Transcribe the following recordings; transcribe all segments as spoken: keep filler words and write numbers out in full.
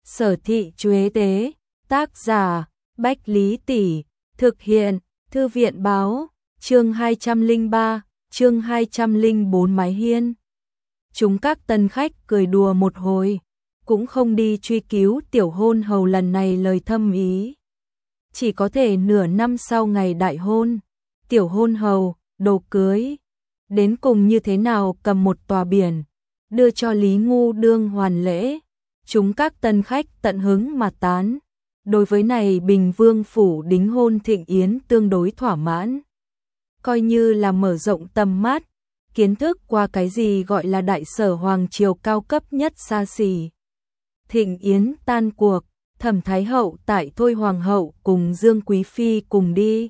Sở Thị Chuế Tế, tác giả, Bách Lý Tỷ, thực hiện, Thư viện báo, chương hai trăm lẻ ba, chương hai trăm lẻ bốn Mái Hiên. Chúng các tân khách cười đùa một hồi, cũng không đi truy cứu tiểu hôn hầu lần này lời thâm ý. Chỉ có thể nửa năm sau ngày đại hôn, tiểu hôn hầu, đồ cưới, đến cùng như thế nào cầm một tòa biển, đưa cho Lý Ngu đương hoàn lễ. Chúng các tân khách tận hứng mà tán. Đối với này Bình Vương phủ đính hôn thịnh yến tương đối thỏa mãn. Coi như là mở rộng tầm mắt, kiến thức qua cái gì gọi là đại sở hoàng triều cao cấp nhất xa xỉ. Thịnh yến tan cuộc, Thẩm Thái hậu tại Thôi hoàng hậu cùng Dương Quý phi cùng đi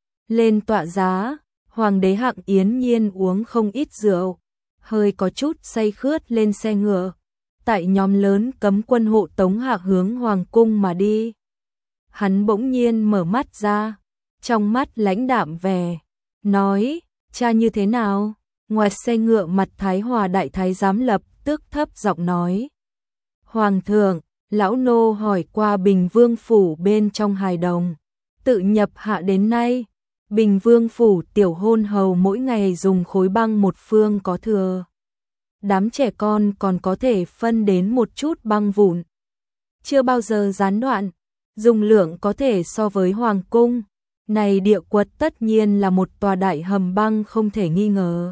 lên tọa giá. Hoàng đế Hạng Yến Nhiên uống không ít rượu, hơi có chút say khướt lên xe ngựa. Tại nhóm lớn cấm quân hộ tống hạ hướng hoàng cung mà đi. Hắn bỗng nhiên mở mắt ra, trong mắt lãnh đạm vẻ, nói, cha như thế nào? Ngoài xe ngựa mặt Thái Hòa đại thái giám lập tức thấp giọng nói. Hoàng thượng, lão nô hỏi qua Bình Vương phủ bên trong hài đồng, tự nhập hạ đến nay, Bình Vương phủ tiểu hôn hầu mỗi ngày dùng khối băng một phương có thừa. Đám trẻ con còn có thể phân đến một chút băng vụn. Chưa bao giờ gián đoạn, dùng lượng có thể so với hoàng cung. Này địa quật tất nhiên là một tòa đại hầm băng không thể nghi ngờ.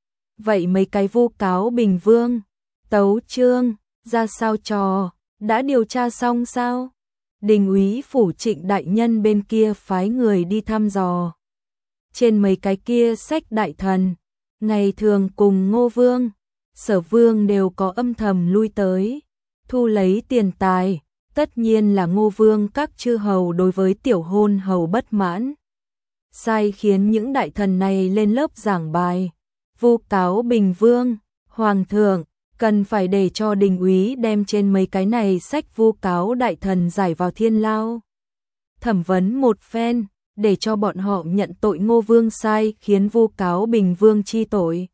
Vậy mấy cái vu cáo Bình Vương, tấu chương, ra sao trò, đã điều tra xong sao? Đình úy phủ Trịnh đại nhân bên kia phái người đi thăm dò. Trên mấy cái kia sách đại thần, ngày thường cùng Ngô Vương, Sở Vương đều có âm thầm lui tới, thu lấy tiền tài, tất nhiên là Ngô Vương các chư hầu đối với tiểu hôn hầu bất mãn. Sai khiến những đại thần này lên lớp giảng bài, vu cáo Bình Vương, Hoàng thượng, cần phải để cho đình úy đem trên mấy cái này sách vu cáo đại thần giải vào thiên lao. Thẩm vấn một phen, để cho bọn họ nhận tội Ngô Vương sai khiến vu cáo Bình Vương chi tội.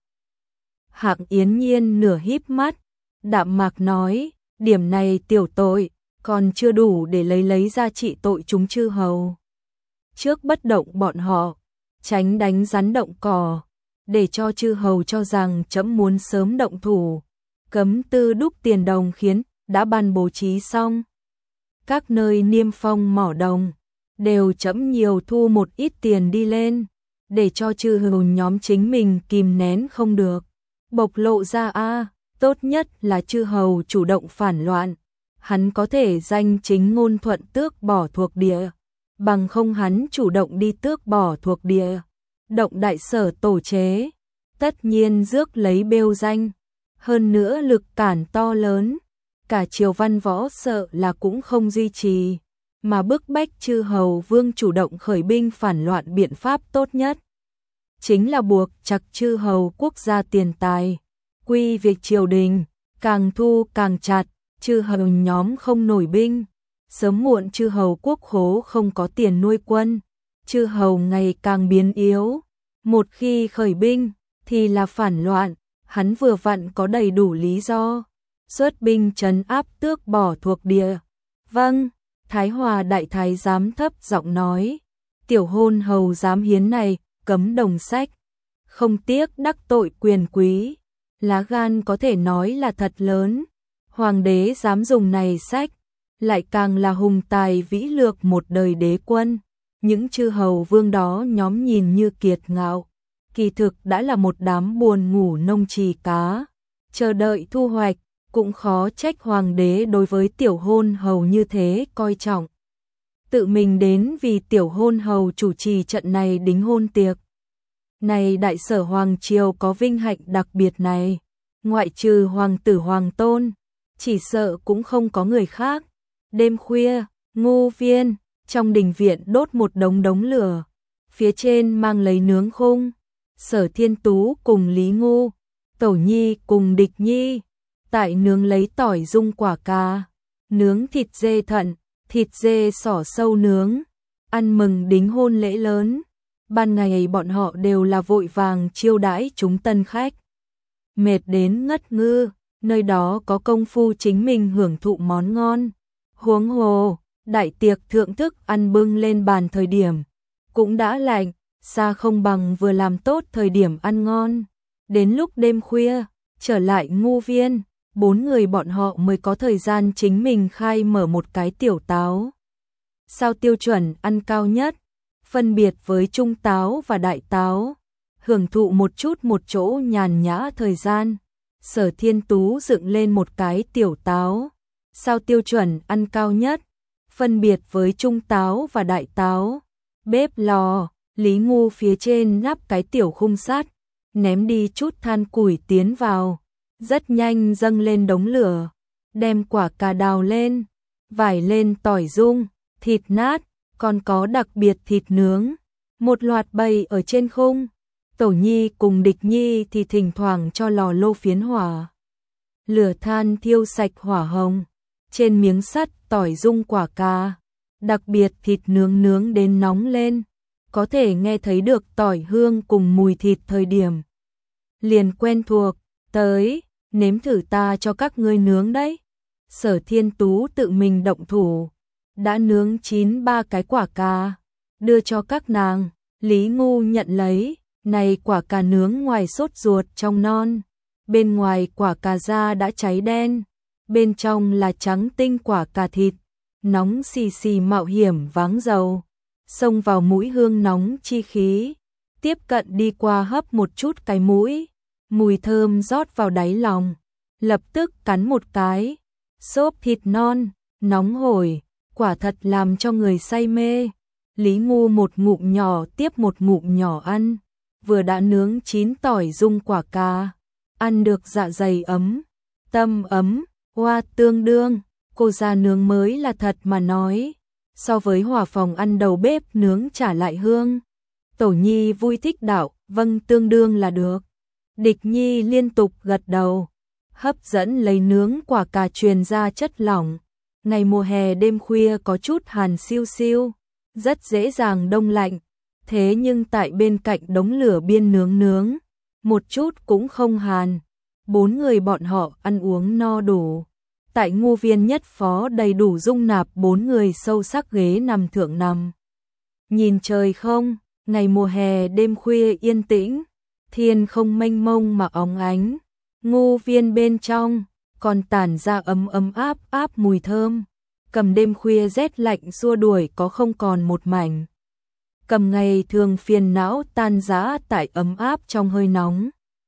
Hạng Yến Nhiên nửa híp mắt, đạm mạc nói, điểm này tiểu tội, còn chưa đủ để lấy lấy ra trị tội chúng chư hầu. Trước bất động bọn họ, tránh đánh rắn động cỏ, để cho chư hầu cho rằng trẫm muốn sớm động thủ, cấm tư đúc tiền đồng khiến đã ban bố trí xong. Các nơi niêm phong mỏ đồng, đều trẫm nhiều thu một ít tiền đi lên, để cho chư hầu nhóm chính mình kìm nén không được. Bộc lộ ra a, tốt nhất là chư hầu chủ động phản loạn, hắn có thể danh chính ngôn thuận tước bỏ thuộc địa, bằng không hắn chủ động đi tước bỏ thuộc địa, động đại sở tổ chế, tất nhiên rước lấy bêu danh, hơn nữa lực cản to lớn, cả triều văn võ sợ là cũng không duy trì, mà bức bách chư hầu vương chủ động khởi binh phản loạn biện pháp tốt nhất chính là buộc chặt chư hầu quốc gia tiền tài, quy việc triều đình, càng thu càng chặt, chư hầu nhóm không nổi binh, sớm muộn chư hầu quốc khố không có tiền nuôi quân, chư hầu ngày càng biến yếu, một khi khởi binh thì là phản loạn, hắn vừa vặn có đầy đủ lý do, xuất binh trấn áp tước bỏ thuộc địa. Vâng, Thái Hòa đại thái giám thấp giọng nói, tiểu hôn hầu giám hiến này, cấm đồng sách, không tiếc đắc tội quyền quý, lá gan có thể nói là thật lớn. Hoàng đế dám dùng này sách, lại càng là hùng tài vĩ lược một đời đế quân. Những chư hầu vương đó nhóm nhìn như kiệt ngạo, kỳ thực đã là một đám buồn ngủ nông trì cá, chờ đợi thu hoạch, cũng khó trách hoàng đế đối với tiểu hôn hầu như thế coi trọng. Tự mình đến vì tiểu hôn hầu chủ trì trận này đính hôn tiệc. Này đại sở hoàng triều có vinh hạnh đặc biệt này, ngoại trừ hoàng tử hoàng tôn, chỉ sợ cũng không có người khác. Đêm khuya, Ngô Viên, trong đình viện đốt một đống đống lửa, phía trên mang lấy nướng khung, Sở Thiên Tú cùng Lý Ngu, Tẩu Nhi cùng Địch Nhi, tại nướng lấy tỏi dung quả cà, nướng thịt dê thận, thịt dê sỏ sâu nướng, ăn mừng đính hôn lễ lớn. Ban ngày bọn họ đều là vội vàng chiêu đãi chúng tân khách. Mệt đến ngất ngư, nơi đó có công phu chính mình hưởng thụ món ngon, Huống hồ, đại tiệc thượng thức ăn bưng lên bàn thời điểm cũng đã lạnh, xa không bằng vừa làm tốt thời điểm ăn ngon. Đến lúc đêm khuya, trở lại Ngô Viên, bốn người bọn họ mới có thời gian chính mình khai mở một cái tiểu táo. Sao tiêu chuẩn ăn cao nhất, phân biệt với trung táo và đại táo, hưởng thụ một chút một chỗ nhàn nhã thời gian. Sở Thiên Tú dựng lên một cái tiểu táo. Sao tiêu chuẩn ăn cao nhất, phân biệt với trung táo và đại táo. Bếp lò, Lý Ngu phía trên lắp cái tiểu khung sắt, ném đi chút than củi tiến vào, rất nhanh dâng lên đống lửa, đem quả cà đào lên, vải lên tỏi dung, thịt nát, còn có đặc biệt thịt nướng, một loạt bày ở trên khung. Tổ Nhi cùng Địch Nhi thì thỉnh thoảng cho lò lô phiến hỏa. Lửa than thiêu sạch hỏa hồng, trên miếng sắt tỏi dung quả cà, đặc biệt thịt nướng nướng đến nóng lên, có thể nghe thấy được tỏi hương cùng mùi thịt thời điểm. Liền quen thuộc, tới, nếm thử ta cho các ngươi nướng đấy. Sở Thiên Tú tự mình động thủ, đã nướng chín ba cái quả cà, đưa cho các nàng. Lý Ngu nhận lấy, này quả cà nướng ngoài sốt ruột trong non, bên ngoài quả cà da đã cháy đen, bên trong là trắng tinh quả cà thịt, nóng xì xì mạo hiểm váng dầu, xông vào mũi hương nóng chi khí, tiếp cận đi qua hấp một chút cái mũi, mùi thơm rót vào đáy lòng, lập tức cắn một cái, xốp thịt non, nóng hổi, quả thật làm cho người say mê. Lý Ngu một ngụm nhỏ tiếp một ngụm nhỏ ăn, vừa đã nướng chín tỏi dung quả cà, ăn được dạ dày ấm, tâm ấm, hoa tương đương, cô ra nướng mới là thật mà nói, so với hỏa phòng ăn đầu bếp nướng trả lại hương. Tổ Nhi vui thích đạo, vâng tương đương là được. Địch Nhi liên tục gật đầu, hấp dẫn lấy nướng quả cà truyền ra chất lỏng. Ngày mùa hè đêm khuya có chút hàn siêu siêu, rất dễ dàng đông lạnh, thế nhưng tại bên cạnh đống lửa biên nướng nướng, một chút cũng không hàn. Bốn người bọn họ ăn uống no đủ. Tại Ngô Viên nhất phó đầy đủ dung nạp bốn người sâu sắc ghế nằm thượng nằm. Nhìn trời không, ngày mùa hè đêm khuya yên tĩnh, thiên không mênh mông mà óng ánh. Ngô Viên bên trong còn tản ra ấm ấm áp áp mùi thơm. Cầm đêm khuya rét lạnh xua đuổi có không còn một mảnh. Cầm ngày thường phiền não tan rã tại ấm áp trong hơi nóng.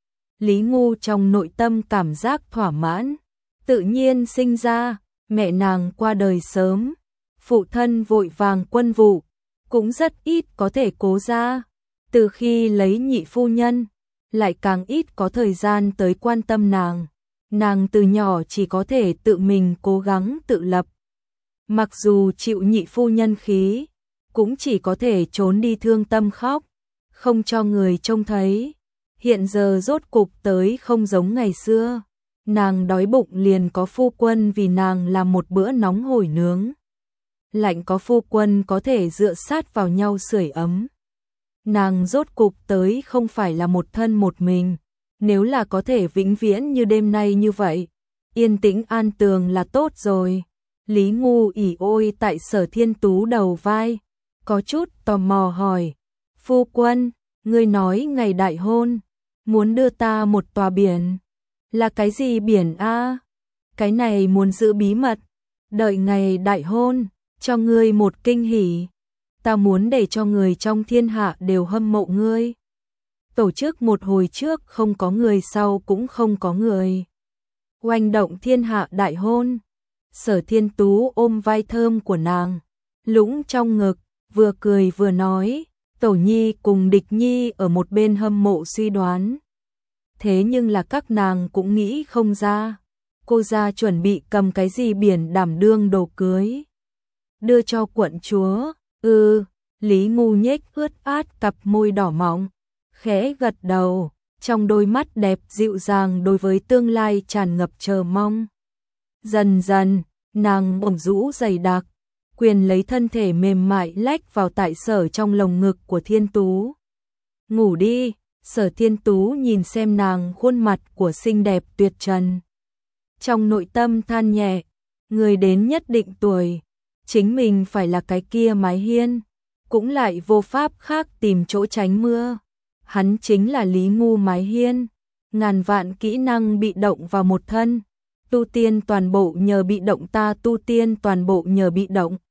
Lý Ngu trong nội tâm cảm giác thỏa mãn, tự nhiên sinh ra, mẹ nàng qua đời sớm, phụ thân vội vàng quân vụ, cũng rất ít có thể cố ra. Từ khi lấy nhị phu nhân, lại càng ít có thời gian tới quan tâm nàng. Nàng từ nhỏ chỉ có thể tự mình cố gắng tự lập. Mặc dù chịu nhị phu nhân khí, cũng chỉ có thể trốn đi thương tâm khóc, không cho người trông thấy. Hiện giờ rốt cục tới không giống ngày xưa, nàng đói bụng liền có phu quân vì nàng làm một bữa nóng hổi nướng. Lạnh có phu quân có thể dựa sát vào nhau sưởi ấm. Nàng rốt cục tới không phải là một thân một mình, nếu là có thể vĩnh viễn như đêm nay như vậy, yên tĩnh an tường là tốt rồi. Lý Ngu ỉ ôi tại Sở Thiên Tú đầu vai, có chút tò mò hỏi, phu quân, ngươi nói ngày đại hôn, muốn đưa ta một tòa biển, là cái gì biển a? Cái này muốn giữ bí mật, đợi ngày đại hôn, cho ngươi một kinh hỉ, ta muốn để cho người trong thiên hạ đều hâm mộ ngươi. Tổ chức một hồi trước không có người sau cũng không có người. Oanh động thiên hạ đại hôn. Sở Thiên Tú ôm vai thơm của nàng, lũng trong ngực, vừa cười vừa nói, Tổ Nhi cùng Địch Nhi ở một bên hâm mộ suy đoán. Thế nhưng là các nàng cũng nghĩ không ra, cô ra chuẩn bị cầm cái gì biển đảm đương đồ cưới. Đưa cho quận chúa, ừ, Lý Ngu nhếch ướt át cặp môi đỏ mọng, khẽ gật đầu, trong đôi mắt đẹp dịu dàng đối với tương lai tràn ngập chờ mong. Dần dần, nàng bỗng rũ dày đặc, quyền lấy thân thể mềm mại lách vào tại Sở trong lồng ngực của Thiên Tú. Ngủ đi, Sở Thiên Tú nhìn xem nàng khuôn mặt của xinh đẹp tuyệt trần. Trong nội tâm than nhẹ, Người đến nhất định tuổi, chính mình phải là cái kia mái hiên, cũng lại vô pháp khác tìm chỗ tránh mưa. Hắn chính là Lý Ngu mái hiên, ngàn vạn kỹ năng bị động vào một thân, tu tiên toàn bộ nhờ bị động ta tu tiên toàn bộ nhờ bị động.